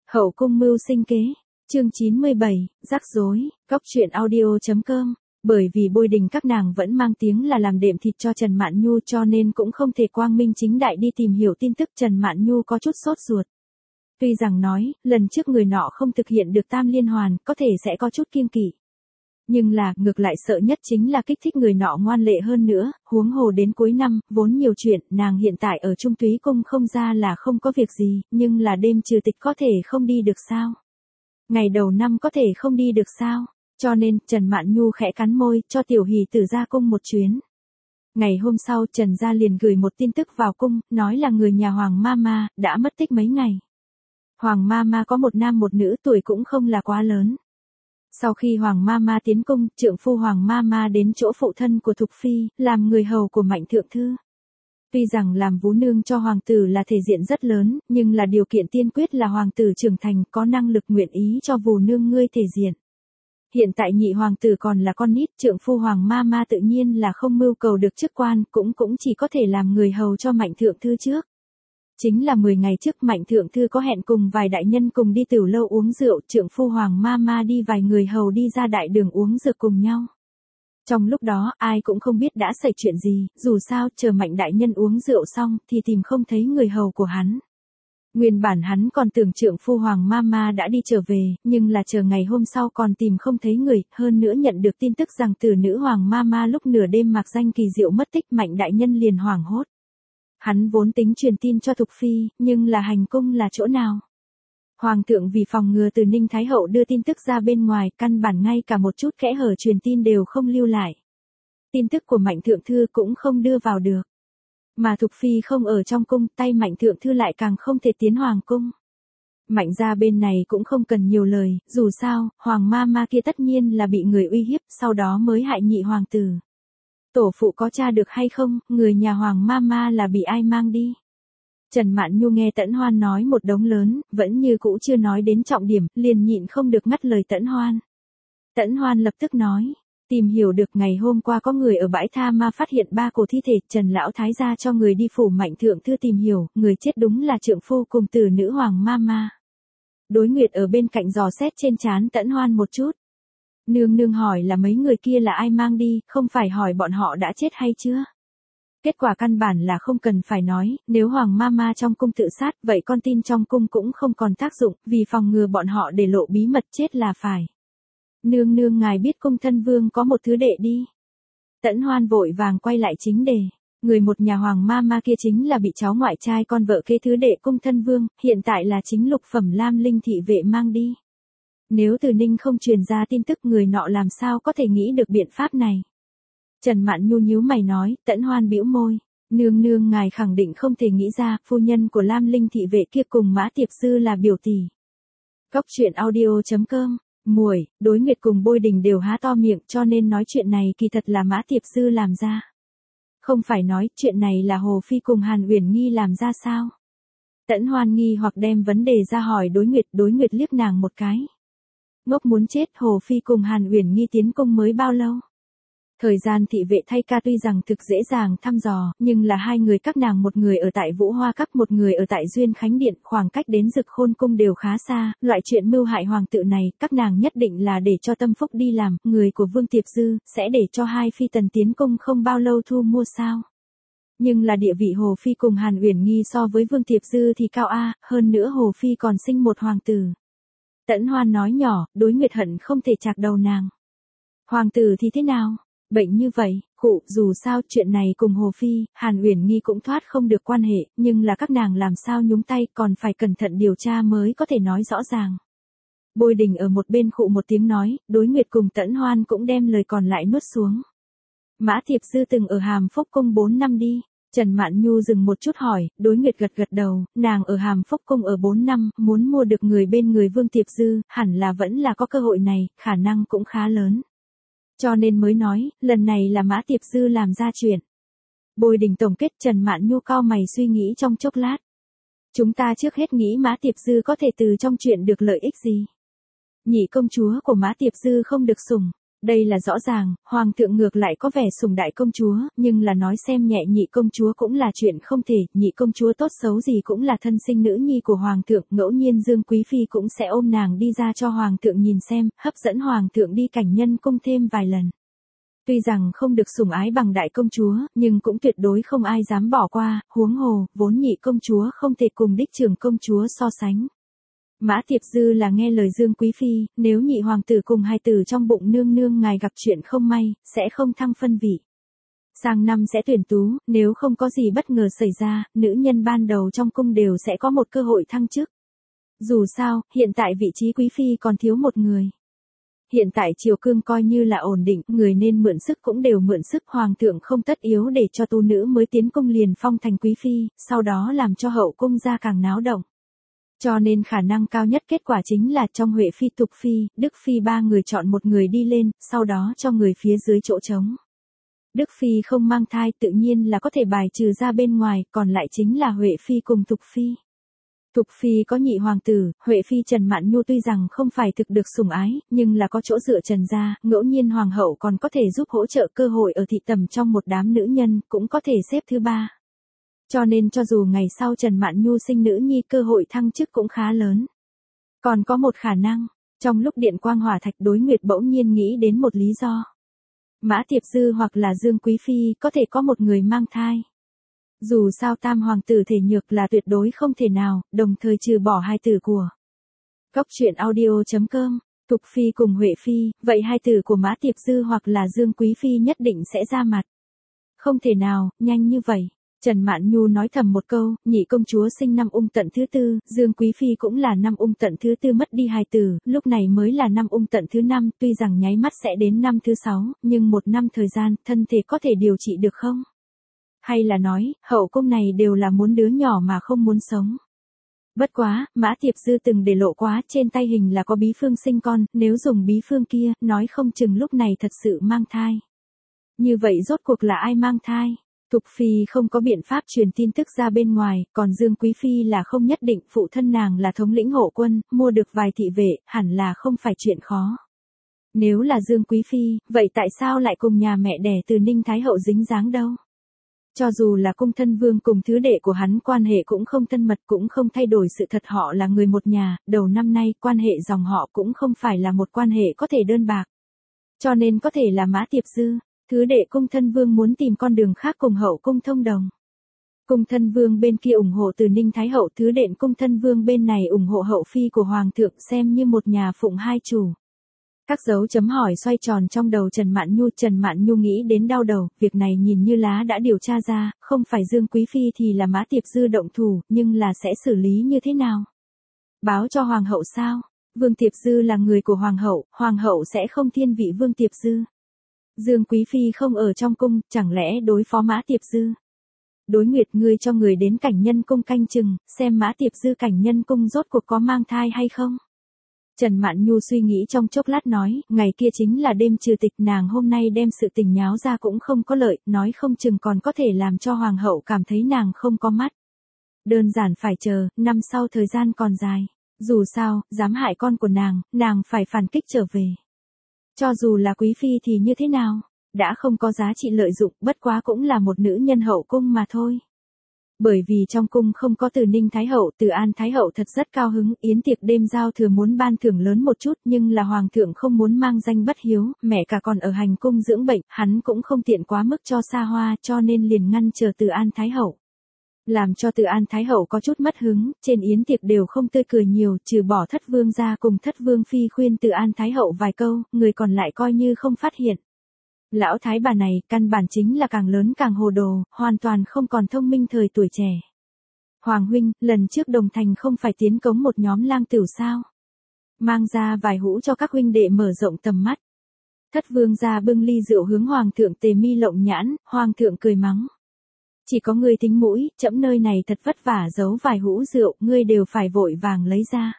Hậu cung mưu sinh kế, chương 97, rắc rối, góc truyện audio.com. Bởi vì Bôi Đình các nàng vẫn mang tiếng là làm đệm thịt cho Trần Mạn Nhu cho nên cũng không thể quang minh chính đại đi tìm hiểu tin tức. Trần Mạn Nhu có chút sốt ruột. Tuy rằng nói, lần trước người nọ không thực hiện được tam liên hoàn, có thể sẽ có chút kiêng kỵ. Nhưng là, ngược lại sợ nhất chính là kích thích người nọ ngoan lệ hơn nữa, huống hồ đến cuối năm, vốn nhiều chuyện, nàng hiện tại ở Trung Túy Cung không ra là không có việc gì, nhưng là đêm trừ tịch có thể không đi được sao? Ngày đầu năm có thể không đi được sao? Cho nên, Trần Mạn Nhu khẽ cắn môi, cho Tiểu Hỷ Tử ra cung một chuyến. Ngày hôm sau, Trần gia liền gửi một tin tức vào cung, nói là người nhà Hoàng Mama đã mất tích mấy ngày. Hoàng Mama có một nam một nữ, tuổi cũng không là quá lớn. Sau khi Hoàng Mama tiến cung, trượng phu Hoàng Mama đến chỗ phụ thân của Thục Phi, làm người hầu của Mạnh Thượng Thư. Tuy rằng làm vú nương cho hoàng tử là thể diện rất lớn, nhưng là điều kiện tiên quyết là hoàng tử trưởng thành, có năng lực nguyện ý cho vú nương ngươi thể diện. Hiện tại nhị hoàng tử còn là con nít, trượng phu Hoàng Mama tự nhiên là không mưu cầu được chức quan, cũng chỉ có thể làm người hầu cho Mạnh Thượng Thư trước. Chính là 10 ngày trước Mạnh Thượng Thư có hẹn cùng vài đại nhân cùng đi tiểu lâu uống rượu, trượng phu Hoàng Mama đi vài người hầu đi ra đại đường uống rượu cùng nhau. Trong lúc đó, ai cũng không biết đã xảy chuyện gì, dù sao, chờ Mạnh đại nhân uống rượu xong, thì tìm không thấy người hầu của hắn. Nguyên bản hắn còn tưởng trượng phu Hoàng Mama đã đi trở về, nhưng là chờ ngày hôm sau còn tìm không thấy người, hơn nữa nhận được tin tức rằng tử nữ Hoàng Mama lúc nửa đêm mặc danh kỳ diệu mất tích. Mạnh đại nhân liền hoảng hốt. Hắn vốn tính truyền tin cho Thục Phi, nhưng là hành cung là chỗ nào? Hoàng thượng vì phòng ngừa từ Ninh Thái Hậu đưa tin tức ra bên ngoài, căn bản ngay cả một chút kẽ hở truyền tin đều không lưu lại. Tin tức của Mạnh Thượng Thư cũng không đưa vào được. Mà Thục Phi không ở trong cung, tay Mạnh Thượng Thư lại càng không thể tiến Hoàng cung. Mạnh gia bên này cũng không cần nhiều lời, dù sao, Hoàng Mama kia tất nhiên là bị người uy hiếp, sau đó mới hại nhị hoàng tử. Tổ phụ có tra được hay không, người nhà Hoàng Mama là bị ai mang đi? Trần Mạn Nhu nghe Tẫn Hoan nói một đống lớn, vẫn như cũ chưa nói đến trọng điểm, liền nhịn không được ngắt lời Tẫn Hoan. Tẫn Hoan lập tức nói, tìm hiểu được ngày hôm qua có người ở bãi tha ma phát hiện 3 cổ thi thể, Trần Lão Thái gia cho người đi phủ Mạnh Thượng Thư tìm hiểu, người chết đúng là trượng phu cùng tử nữ Hoàng Mama. Đối Nguyệt ở bên cạnh dò xét trên trán Tẫn Hoan một chút. Nương nương hỏi là mấy người kia là ai mang đi, không phải hỏi bọn họ đã chết hay chưa? Kết quả căn bản là không cần phải nói, nếu Hoàng Mama trong cung tự sát, vậy con tin trong cung cũng không còn tác dụng, vì phòng ngừa bọn họ để lộ bí mật chết là phải. Nương nương ngài biết cung thân vương có một thứ đệ đi. Tẫn Hoan vội vàng quay lại chính đề. Người một nhà Hoàng Mama kia chính là bị cháu ngoại trai con vợ kế thứ đệ cung thân vương, hiện tại là chính lục phẩm Lam Linh thị vệ mang đi. Nếu Từ Ninh không truyền ra tin tức, người nọ làm sao có thể nghĩ được biện pháp này? Trần Mạn Nhu nhíu mày nói. Tẫn Hoan bĩu môi. Nương nương ngài khẳng định không thể nghĩ ra, phu nhân của Lam Linh thị vệ kia cùng Mã Tiệp Sư là biểu tỷ. Góc truyện audio.com. Muội, Đối Nguyệt cùng Bôi Đình đều há to miệng, cho nên nói chuyện này kỳ thật là Mã Tiệp Sư làm ra. Không phải nói chuyện này là Hồ Phi cùng Hàn Uyển Nghi làm ra sao? Tẫn Hoan nghi hoặc đem vấn đề ra hỏi Đối Nguyệt liếc nàng một cái. Ngốc muốn chết, Hồ Phi cùng Hàn Uyển Nghi tiến cung mới bao lâu? Thời gian thị vệ thay ca tuy rằng thực dễ dàng thăm dò, nhưng là hai người các nàng, một người ở tại Vũ Hoa Các, một người ở tại Duyên Khánh Điện, khoảng cách đến Dực Khôn cung đều khá xa, loại chuyện mưu hại hoàng tự này, các nàng nhất định là để cho Tâm Phúc đi làm, người của Vương Tiệp Dư, sẽ để cho hai phi tần tiến cung không bao lâu thu mua sao. Nhưng là địa vị Hồ Phi cùng Hàn Uyển Nghi so với Vương Tiệp Dư thì cao a, hơn nữa Hồ Phi còn sinh một hoàng tử. Tẫn Hoan nói nhỏ, Đối Nguyệt hận không thể chạc đầu nàng. Hoàng tử thì thế nào? Bệnh như vậy, dù sao chuyện này cùng Hồ Phi, Hàn Uyển Nghi cũng thoát không được quan hệ, nhưng là các nàng làm sao nhúng tay, còn phải cẩn thận điều tra mới có thể nói rõ ràng. Bôi Đình ở một bên khụ một tiếng nói, Đối Nguyệt cùng Tẫn Hoan cũng đem lời còn lại nuốt xuống. Mã Tiệp Dư từng ở Hàm Phúc cung 4 năm đi. Trần Mạn Nhu dừng một chút hỏi, Đối Nguyệt gật gật đầu, nàng ở Hàm Phúc cung ở 4 năm, muốn mua được người bên người Vương Tiệp Dư, hẳn là vẫn là có cơ hội này, khả năng cũng khá lớn. Cho nên mới nói, lần này là Mã Tiệp Dư làm ra chuyện. Bôi Đình tổng kết. Trần Mạn Nhu cau mày suy nghĩ trong chốc lát. Chúng ta trước hết nghĩ Mã Tiệp Dư có thể từ trong chuyện được lợi ích gì. Nhị công chúa của Mã Tiệp Dư không được sủng, Đây là rõ ràng, hoàng thượng ngược lại có vẻ sủng đại công chúa, nhưng là nói xem nhẹ nhị công chúa cũng là chuyện không thể, nhị công chúa tốt xấu gì cũng là thân sinh nữ nhi của hoàng thượng, ngẫu nhiên Dương Quý Phi cũng sẽ ôm nàng đi ra cho hoàng thượng nhìn xem, hấp dẫn hoàng thượng đi cảnh nhân cung thêm vài lần. Tuy rằng không được sủng ái bằng đại công chúa, nhưng cũng tuyệt đối không ai dám bỏ qua, huống hồ, vốn nhị công chúa không thể cùng đích trưởng công chúa so sánh. Mã Tiệp Dư là nghe lời Dương Quý Phi, nếu nhị hoàng tử cùng hai tử trong bụng nương nương ngài gặp chuyện không may, sẽ không thăng phân vị. Sang năm sẽ tuyển tú, nếu không có gì bất ngờ xảy ra, nữ nhân ban đầu trong cung đều sẽ có một cơ hội thăng chức. Dù sao, hiện tại vị trí Quý Phi còn thiếu một người. Hiện tại triều cương coi như là ổn định, người nên mượn sức cũng đều mượn sức, hoàng thượng không tất yếu để cho tu nữ mới tiến cung liền phong thành Quý Phi, sau đó làm cho hậu cung ra càng náo động. Cho nên khả năng cao nhất kết quả chính là trong Huệ Phi, Tục Phi, Đức Phi ba người chọn một người đi lên, sau đó cho người phía dưới chỗ trống. Đức Phi không mang thai tự nhiên là có thể bài trừ ra bên ngoài, còn lại chính là Huệ Phi cùng Tục Phi. Tục Phi có nhị hoàng tử, Huệ Phi Trần Mạn Nhu tuy rằng không phải thực được sủng ái, nhưng là có chỗ dựa Trần gia, ngẫu nhiên hoàng hậu còn có thể giúp hỗ trợ cơ hội ở thị tầm trong một đám nữ nhân, cũng có thể xếp thứ ba. Cho nên cho dù ngày sau Trần Mạn Nhu sinh nữ nhi cơ hội thăng chức cũng khá lớn. Còn có một khả năng, trong lúc điện quang hỏa thạch đối nguyệt bỗng nhiên nghĩ đến một lý do. Mã Tiệp Dư hoặc là Dương Quý Phi có thể có một người mang thai. Dù sao tam hoàng tử thể nhược là tuyệt đối không thể nào, đồng thời trừ bỏ hai tử của. Góc truyện audio.com, Tục Phi cùng Huệ Phi, vậy hai tử của Mã Tiệp Dư hoặc là Dương Quý Phi nhất định sẽ ra mặt. Không thể nào, nhanh như vậy. Trần Mạn Nhu nói thầm một câu, nhị công chúa sinh năm Ung Tận thứ tư, Dương Quý Phi cũng là năm Ung Tận thứ tư mất đi hài tử, lúc này mới là năm Ung Tận thứ năm, tuy rằng nháy mắt sẽ đến năm thứ sáu, nhưng một năm thời gian, thân thể có thể điều trị được không? Hay là nói, hậu cung này đều là muốn đứa nhỏ mà không muốn sống. Bất quá, Mã Tiệp Dư từng để lộ quá, trên tay hình là có bí phương sinh con, nếu dùng bí phương kia, nói không chừng lúc này thật sự mang thai. Như vậy rốt cuộc là ai mang thai? Tục Phi không có biện pháp truyền tin tức ra bên ngoài, còn Dương Quý Phi là không nhất định, phụ thân nàng là thống lĩnh hộ quân, mua được vài thị vệ, hẳn là không phải chuyện khó. Nếu là Dương Quý Phi, vậy tại sao lại cùng nhà mẹ đẻ từ Ninh Thái Hậu dính dáng đâu? Cho dù là cung thân vương cùng thứ đệ của hắn quan hệ cũng không thân mật, cũng không thay đổi sự thật họ là người một nhà, đầu năm nay quan hệ dòng họ cũng không phải là một quan hệ có thể đơn bạc. Cho nên có thể là Mã Tiệp Dư, thứ đệ cung thân vương muốn tìm con đường khác cùng hậu cung thông đồng. Cung thân vương bên kia ủng hộ từ Ninh Thái Hậu, thứ đệ cung thân vương bên này ủng hộ hậu phi của hoàng thượng, xem như một nhà phụng hai chủ. Các dấu chấm hỏi xoay tròn trong đầu Trần Mạn Nhu nghĩ đến đau đầu, việc này nhìn như lá đã điều tra ra, không phải Dương Quý Phi thì là Mã Tiệp Dư động thủ, nhưng là sẽ xử lý như thế nào? Báo cho hoàng hậu sao? Vương Tiệp Dư là người của hoàng hậu sẽ không thiên vị Vương Tiệp Dư. Dương Quý Phi không ở trong cung, chẳng lẽ đối phó Mã Tiệp Dư? Đối Nguyệt ngươi cho người đến cảnh nhân cung canh chừng, xem Mã Tiệp Dư cảnh nhân cung rốt cuộc có mang thai hay không? Trần Mạn Nhu suy nghĩ trong chốc lát nói, ngày kia chính là đêm trừ tịch, nàng hôm nay đem sự tình nháo ra cũng không có lợi, nói không chừng còn có thể làm cho hoàng hậu cảm thấy nàng không có mắt. Đơn giản phải chờ, năm sau thời gian còn dài. Dù sao, dám hại con của nàng phải phản kích trở về. Cho dù là Quý Phi thì như thế nào, đã không có giá trị lợi dụng, bất quá cũng là một nữ nhân hậu cung mà thôi. Bởi vì trong cung không có từ Ninh Thái Hậu, từ An Thái Hậu thật rất cao hứng, yến tiệc đêm giao thừa muốn ban thưởng lớn một chút, nhưng là hoàng thượng không muốn mang danh bất hiếu, mẹ cả còn ở hành cung dưỡng bệnh, hắn cũng không tiện quá mức cho xa hoa, cho nên liền ngăn chờ từ An Thái Hậu. Làm cho từ An Thái Hậu có chút mất hứng, trên yến tiệc đều không tươi cười nhiều, trừ bỏ Thất Vương ra cùng Thất Vương Phi khuyên từ An Thái Hậu vài câu, người còn lại coi như không phát hiện. Lão thái bà này, căn bản chính là càng lớn càng hồ đồ, hoàn toàn không còn thông minh thời tuổi trẻ. Hoàng huynh, lần trước Đồng Thành không phải tiến cống một nhóm lang tửu sao? Mang ra vài hũ cho các huynh đệ mở rộng tầm mắt. Thất Vương ra bưng ly rượu hướng hoàng thượng tề mi lộng nhãn, hoàng thượng cười mắng. Chỉ có ngươi tính mũi, trẫm nơi này thật vất vả giấu vài hũ rượu, ngươi đều phải vội vàng lấy ra.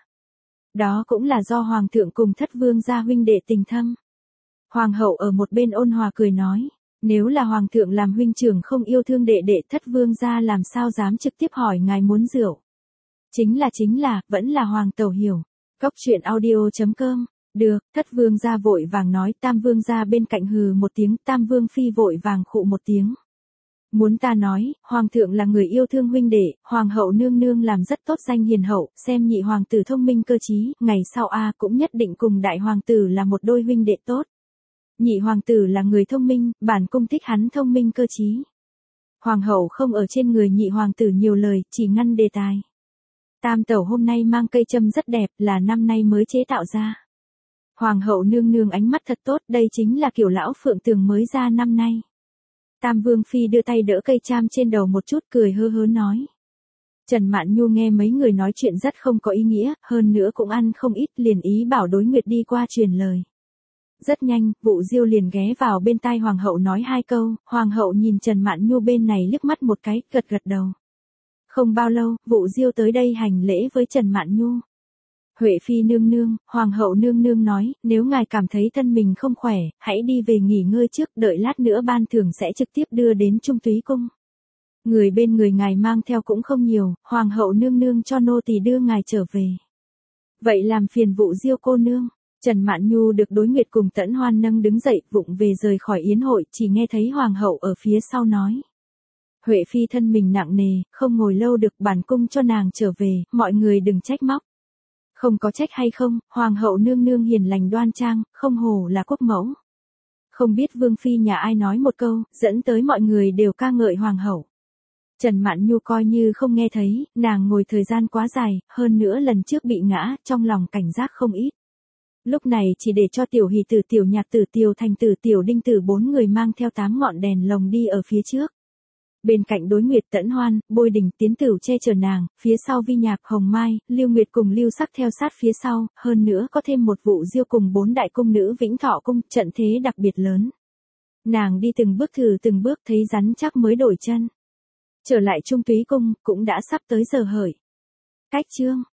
Đó cũng là do hoàng thượng cùng Thất Vương gia huynh đệ tình thâm. Hoàng hậu ở một bên ôn hòa cười nói, nếu là hoàng thượng làm huynh trưởng không yêu thương đệ đệ, Thất Vương gia làm sao dám trực tiếp hỏi ngài muốn rượu. Chính là, vẫn là hoàng tẩu hiểu. Góc truyện audio.com Được, Thất vương gia vội vàng nói, Tam vương gia bên cạnh hừ một tiếng, Tam vương phi vội vàng khụ một tiếng. Muốn ta nói, hoàng thượng là người yêu thương huynh đệ, hoàng hậu nương nương làm rất tốt danh hiền hậu, xem nhị hoàng tử thông minh cơ trí, ngày sau cũng nhất định cùng đại hoàng tử là một đôi huynh đệ tốt. Nhị hoàng tử là người thông minh, bản cung thích hắn thông minh cơ trí. Hoàng hậu không ở trên người nhị hoàng tử nhiều lời, chỉ ngăn đề tài. Tam tẩu hôm nay mang cây châm rất đẹp, là năm nay mới chế tạo ra. Hoàng hậu nương nương ánh mắt thật tốt, đây chính là kiểu lão phượng tường mới ra năm nay. Tam vương phi đưa tay đỡ cây cham trên đầu một chút, cười hơ hớ nói. Trần Mạn Nhu nghe mấy người nói chuyện rất không có ý nghĩa, hơn nữa cũng ăn không ít, liền ý bảo Đối Nguyệt đi qua truyền lời. Rất nhanh, Vũ Diêu liền ghé vào bên tai hoàng hậu nói hai câu, hoàng hậu nhìn Trần Mạn Nhu bên này liếc mắt một cái, gật gật đầu. Không bao lâu, Vũ Diêu tới đây hành lễ với Trần Mạn Nhu. Huệ phi nương nương, hoàng hậu nương nương nói, nếu ngài cảm thấy thân mình không khỏe, hãy đi về nghỉ ngơi trước, đợi lát nữa ban thưởng sẽ trực tiếp đưa đến Trung Túy cung. Người bên người ngài mang theo cũng không nhiều, hoàng hậu nương nương cho nô tỳ đưa ngài trở về. Vậy làm phiền Vũ Diêu cô nương. Trần Mạn Nhu được Đối Nguyệt cùng Tẫn Hoan nâng đứng dậy, vụng về rời khỏi yến hội, chỉ nghe thấy hoàng hậu ở phía sau nói. Huệ phi thân mình nặng nề, không ngồi lâu được, bản cung cho nàng trở về, mọi người đừng trách móc. Không có trách hay không, hoàng hậu nương nương hiền lành đoan trang, không hổ là quốc mẫu. Không biết vương phi nhà ai nói một câu, dẫn tới mọi người đều ca ngợi hoàng hậu. Trần Mạn Nhu coi như không nghe thấy, nàng ngồi thời gian quá dài, hơn nữa lần trước bị ngã, trong lòng cảnh giác không ít. Lúc này chỉ để cho tiểu hỷ tử, tiểu nhạc tử, tiểu thành tử, tiểu đinh tử 4 người mang theo 8 ngọn đèn lồng đi ở phía trước. Bên cạnh Đối Nguyệt, Tẫn Hoan, Bôi Đình, Tiến Tửu che chở nàng, phía sau Vi Nhạc, Hồng Mai, Lưu Nguyệt cùng Lưu Sắc theo sát phía sau, hơn nữa có thêm một Vũ Diêu cùng 4 đại cung nữ Vĩnh Thọ cung, trận thế đặc biệt lớn. Nàng đi từng bước thử từng bước, thấy rắn chắc mới đổi chân. Trở lại Trung Túy cung, cũng đã sắp tới giờ hởi. Cách chương